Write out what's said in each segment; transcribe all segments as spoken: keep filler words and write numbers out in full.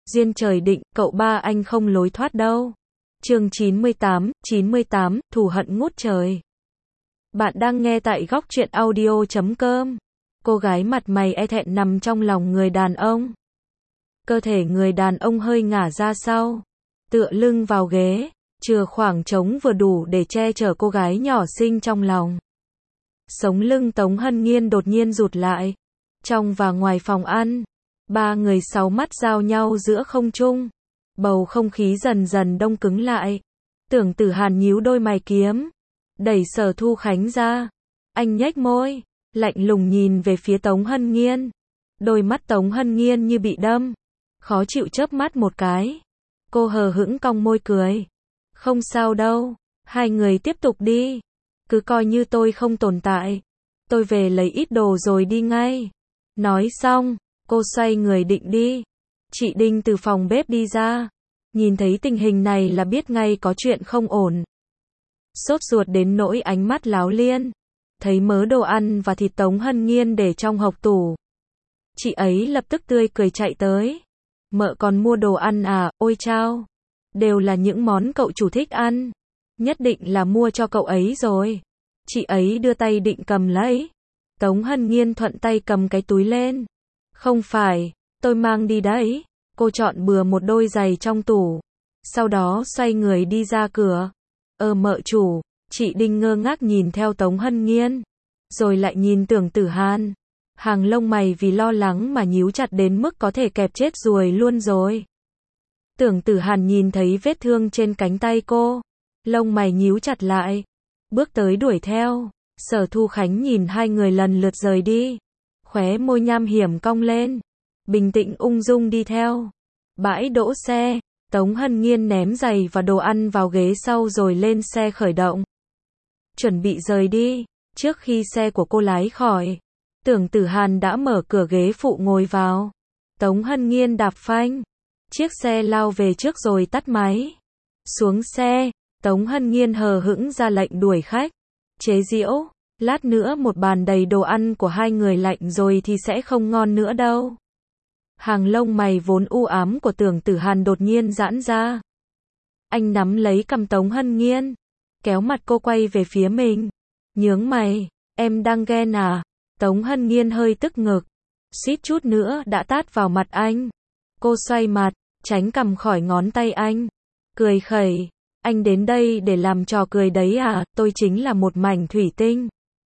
Duyên trời định, cậu ba anh không lối thoát đâu. Chương chín mươi tám, chín mươi tám, thù hận ngút trời. Bạn đang nghe tại góc truyện audio chấm com. Cô gái mặt mày e thẹn nằm trong lòng người đàn ông. Cơ thể người đàn ông hơi ngả ra sau, tựa lưng vào ghế, chừa khoảng trống vừa đủ để che chở cô gái nhỏ xinh trong lòng. Sống lưng Tống Hân Nghiên đột nhiên rụt lại. Trong và ngoài phòng ăn, ba người sáu mắt giao nhau giữa không trung. Bầu không khí dần dần đông cứng lại. Tưởng Tử Hàn nhíu đôi mày kiếm, đẩy Sở Thu Khánh ra. Anh nhếch môi, lạnh lùng nhìn về phía Tống Hân Nghiên. Đôi mắt Tống Hân Nghiên như bị đâm, khó chịu chớp mắt một cái. Cô hờ hững cong môi cười. Không sao đâu, hai người tiếp tục đi. Cứ coi như tôi không tồn tại. Tôi về lấy ít đồ rồi đi ngay. Nói xong, cô xoay người định đi. Chị Đinh từ phòng bếp đi ra. Nhìn thấy tình hình này là biết ngay có chuyện không ổn. Sốt ruột đến nỗi ánh mắt láo liên. Thấy mớ đồ ăn và thịt Tống Hân Nghiên để trong hộc tủ. Chị ấy lập tức tươi cười chạy tới. Mợ còn mua đồ ăn à, ôi chao. Đều là những món cậu chủ thích ăn. Nhất định là mua cho cậu ấy rồi. Chị ấy đưa tay định cầm lấy. Tống Hân Nghiên thuận tay cầm cái túi lên. Không phải, tôi mang đi đấy. Cô chọn bừa một đôi giày trong tủ. Sau đó xoay người đi ra cửa. Ờ mợ chủ, chị Đinh ngơ ngác nhìn theo Tống Hân Nghiên. Rồi lại nhìn Tưởng Tử Hàn. Hàng lông mày vì lo lắng mà nhíu chặt đến mức có thể kẹp chết ruồi luôn rồi. Tưởng Tử Hàn nhìn thấy vết thương trên cánh tay cô. Lông mày nhíu chặt lại. Bước tới đuổi theo. Sở Thu Khánh nhìn hai người lần lượt rời đi. Khóe môi nham hiểm cong lên. Bình tĩnh ung dung đi theo. Bãi đỗ xe. Tống Hân Nghiên ném giày và đồ ăn vào ghế sau rồi lên xe khởi động. Chuẩn bị rời đi. Trước khi xe của cô lái khỏi, Tưởng Tử Hàn đã mở cửa ghế phụ ngồi vào. Tống Hân Nghiên đạp phanh. Chiếc xe lao về trước rồi tắt máy. Xuống xe, Tống Hân Nghiên hờ hững ra lệnh đuổi khách. Chế giễu, lát nữa một bàn đầy đồ ăn của hai người lạnh rồi thì sẽ không ngon nữa đâu. Hàng lông mày vốn u ám của Tưởng Tử Hàn đột nhiên giãn ra. Anh nắm lấy cằm Tống Hân Nghiên, kéo mặt cô quay về phía mình. Nhướng mày, em đang ghen à? Tống Hân Nghiên hơi tức ngực, suýt chút nữa đã tát vào mặt anh. Cô xoay mặt, tránh cầm khỏi ngón tay anh. Cười khẩy, anh đến đây để làm trò cười đấy à? Tôi chính là một mảnh thủy tinh.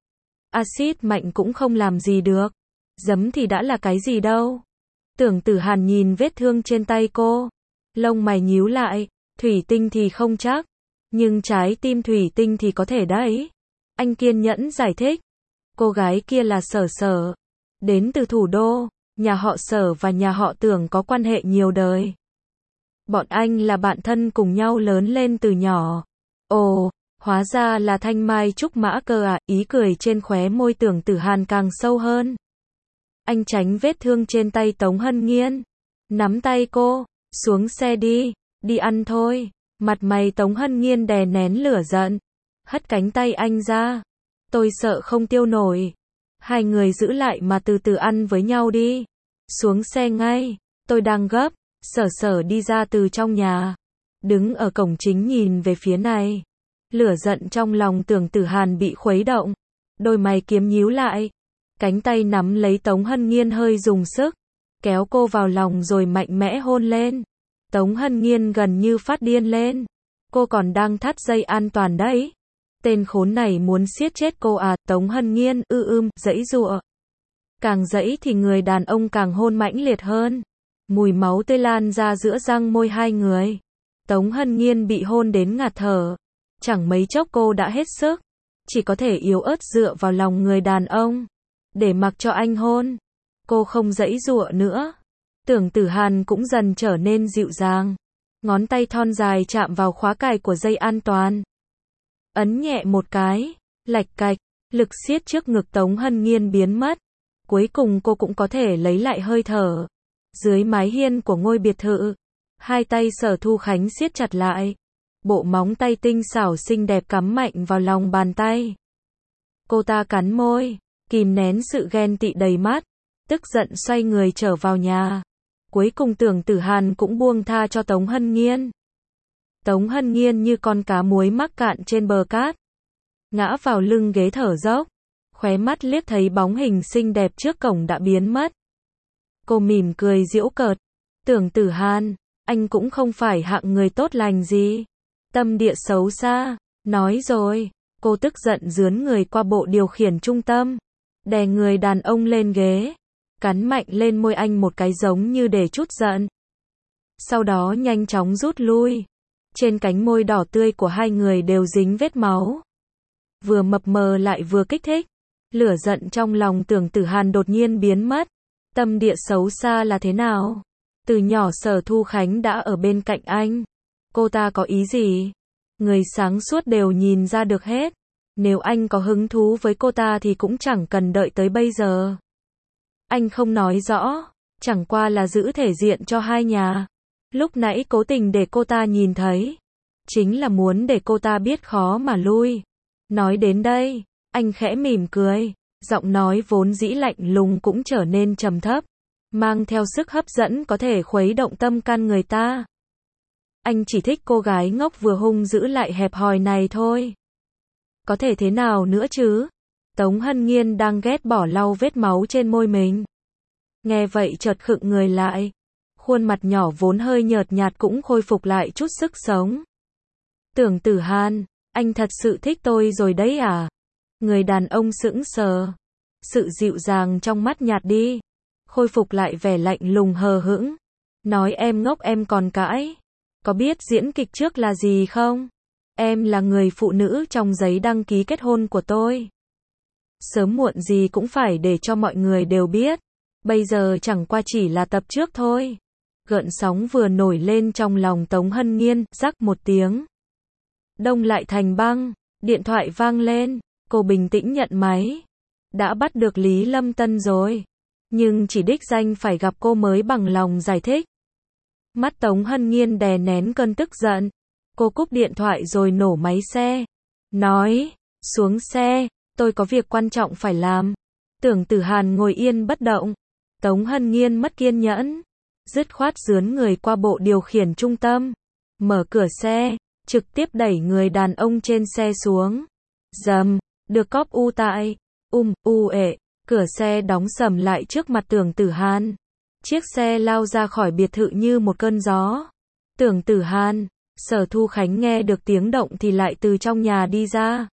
Axit mạnh cũng không làm gì được. Giấm thì đã là cái gì đâu. Tưởng Tử Hàn nhìn vết thương trên tay cô. Lông mày nhíu lại. Thủy tinh thì không chắc. Nhưng trái tim thủy tinh thì có thể đấy. Anh kiên nhẫn giải thích. Cô gái kia là Sở Sở. Đến từ thủ đô. Nhà họ Sở và nhà họ Tưởng có quan hệ nhiều đời. Bọn anh là bạn thân cùng nhau lớn lên từ nhỏ. Ồ, hóa ra là Thanh Mai Trúc Mã cơ à, ý cười trên khóe môi Tưởng Tử Hàn càng sâu hơn. Anh tránh vết thương trên tay Tống Hân Nghiên. Nắm tay cô, xuống xe đi, đi ăn thôi. Mặt mày Tống Hân Nghiên đè nén lửa giận. Hất cánh tay anh ra. Tôi sợ không tiêu nổi. Hai người giữ lại mà từ từ ăn với nhau đi. Xuống xe ngay, tôi đang gấp. Sở Sở đi ra từ trong nhà. Đứng ở cổng chính nhìn về phía này. Lửa giận trong lòng Tưởng Tử Hàn bị khuấy động. Đôi mày kiếm nhíu lại. Cánh tay nắm lấy Tống Hân Nghiên hơi dùng sức. Kéo cô vào lòng rồi mạnh mẽ hôn lên. Tống Hân Nghiên gần như phát điên lên. Cô còn đang thắt dây an toàn đấy. Tên khốn này muốn siết chết cô à? Tống Hân Nghiên ư ưm, giãy giụa. Càng giãy thì người đàn ông càng hôn mãnh liệt hơn. Mùi máu tươi lan ra giữa răng môi hai người. Tống Hân Nghiên bị hôn đến ngạt thở. Chẳng mấy chốc cô đã hết sức. Chỉ có thể yếu ớt dựa vào lòng người đàn ông. Để mặc cho anh hôn. Cô không giãy giụa nữa. Tưởng Tử Hàn cũng dần trở nên dịu dàng. Ngón tay thon dài chạm vào khóa cài của dây an toàn. Ấn nhẹ một cái. Lạch cạch. Lực siết trước ngực Tống Hân Nghiên biến mất. Cuối cùng cô cũng có thể lấy lại hơi thở. Dưới mái hiên của ngôi biệt thự, hai tay Sở Thu Khánh siết chặt lại. Bộ móng tay tinh xảo xinh đẹp cắm mạnh vào lòng bàn tay. Cô ta cắn môi, kìm nén sự ghen tị đầy mắt, tức giận xoay người trở vào nhà. Cuối cùng Tưởng Tử Hàn cũng buông tha cho Tống Hân Nghiên. Tống Hân Nghiên như con cá muối mắc cạn trên bờ cát, ngã vào lưng ghế thở dốc, khóe mắt liếc thấy bóng hình xinh đẹp trước cổng đã biến mất. Cô mỉm cười giễu cợt, Tưởng Tử Hàn, anh cũng không phải hạng người tốt lành gì, tâm địa xấu xa, nói rồi, cô tức giận dướn người qua bộ điều khiển trung tâm, đè người đàn ông lên ghế, cắn mạnh lên môi anh một cái giống như để trút giận. Sau đó nhanh chóng rút lui, trên cánh môi đỏ tươi của hai người đều dính vết máu. Vừa mập mờ lại vừa kích thích, lửa giận trong lòng Tưởng Tử Hàn đột nhiên biến mất. Tâm địa xấu xa là thế nào? Từ nhỏ Sở Thu Khánh đã ở bên cạnh anh. Cô ta có ý gì? Người sáng suốt đều nhìn ra được hết. Nếu anh có hứng thú với cô ta thì cũng chẳng cần đợi tới bây giờ. Anh không nói rõ, chẳng qua là giữ thể diện cho hai nhà. Lúc nãy cố tình để cô ta nhìn thấy, chính là muốn để cô ta biết khó mà lui. Nói đến đây, anh khẽ mỉm cười, giọng nói vốn dĩ lạnh lùng cũng trở nên trầm thấp, mang theo sức hấp dẫn có thể khuấy động tâm can người ta. Anh chỉ thích cô gái ngốc vừa hung dữ lại hẹp hòi này thôi. Có thể thế nào nữa chứ? Tống Hân Nghiên đang ghét bỏ lau vết máu trên môi mình. Nghe vậy chợt khựng người lại. Khuôn mặt nhỏ vốn hơi nhợt nhạt cũng khôi phục lại chút sức sống. Tưởng Tử Hàn, anh thật sự thích tôi rồi đấy à? Người đàn ông sững sờ. Sự dịu dàng trong mắt nhạt đi. Khôi phục lại vẻ lạnh lùng hờ hững. Nói em ngốc em còn cãi. Có biết diễn kịch trước là gì không? Em là người phụ nữ trong giấy đăng ký kết hôn của tôi. Sớm muộn gì cũng phải để cho mọi người đều biết. Bây giờ chẳng qua chỉ là tập trước thôi. Gợn sóng vừa nổi lên trong lòng Tống Hân Nghiên, rắc một tiếng. Đông lại thành băng, điện thoại vang lên, cô bình tĩnh nhận máy. Đã bắt được Lý Lâm Tân rồi. Nhưng chỉ đích danh phải gặp cô mới bằng lòng giải thích. Mắt Tống Hân Nghiên đè nén cơn tức giận. Cô cúp điện thoại rồi nổ máy xe. Nói, xuống xe, tôi có việc quan trọng phải làm. Tưởng Tử Hàn ngồi yên bất động. Tống Hân Nghiên mất kiên nhẫn. Dứt khoát dướn người qua bộ điều khiển trung tâm. Mở cửa xe, trực tiếp đẩy người đàn ông trên xe xuống. Dầm, được cóp u tại. Um, u ệ, cửa xe đóng sầm lại trước mặt Tưởng Tử Hàn. Chiếc xe lao ra khỏi biệt thự như một cơn gió. Tưởng Tử Hàn, Sở Thu Khánh nghe được tiếng động thì lại từ trong nhà đi ra.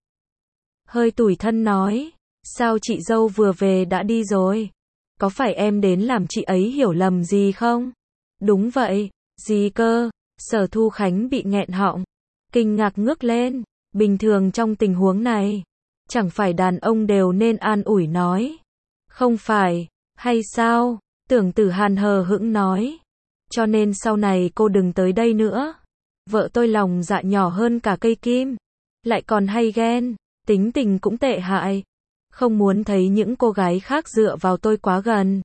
Hơi tủi thân nói, sao chị dâu vừa về đã đi rồi? Có phải em đến làm chị ấy hiểu lầm gì không? Đúng vậy, gì cơ? Sở Thu Khánh bị nghẹn họng, kinh ngạc ngước lên. Bình thường trong tình huống này, chẳng phải đàn ông đều nên an ủi nói. Không phải, hay sao? Tưởng Tử Hàn hờ hững nói. Cho nên sau này cô đừng tới đây nữa. Vợ tôi lòng dạ nhỏ hơn cả cây kim. Lại còn hay ghen, tính tình cũng tệ hại. Không muốn thấy những cô gái khác dựa vào tôi quá gần.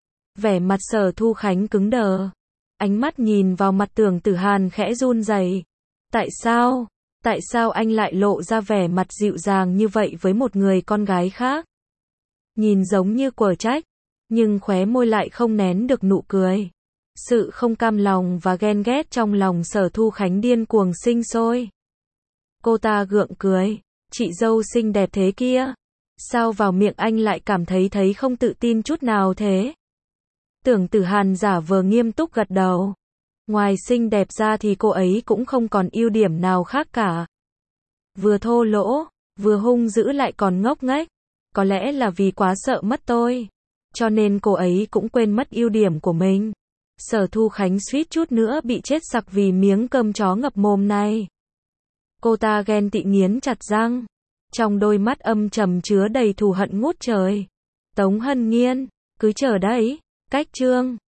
Vẻ mặt Sở Thu Khánh cứng đờ. Ánh mắt nhìn vào mặt Tưởng Tử Hàn khẽ run rẩy. Tại sao? Tại sao anh lại lộ ra vẻ mặt dịu dàng như vậy với một người con gái khác? Nhìn giống như quở trách, nhưng khóe môi lại không nén được nụ cười. Sự không cam lòng và ghen ghét trong lòng Sở Thu Khánh điên cuồng sinh sôi. Cô ta gượng cười, chị dâu xinh đẹp thế kia. Sao vào miệng anh lại cảm thấy thấy không tự tin chút nào thế? Tưởng Tử Hàn giả vờ nghiêm túc gật đầu. Ngoài xinh đẹp ra thì cô ấy cũng không còn ưu điểm nào khác cả. Vừa thô lỗ, vừa hung dữ lại còn ngốc nghếch. Có lẽ là vì quá sợ mất tôi. Cho nên cô ấy cũng quên mất ưu điểm của mình. Sở Thu Khánh suýt chút nữa bị chết sặc vì miếng cơm chó ngập mồm này. Cô ta ghen tị nghiến chặt răng. Trong đôi mắt âm trầm chứa đầy thù hận ngút trời. Tống Hân Nghiên, cứ chờ đấy, cách chương.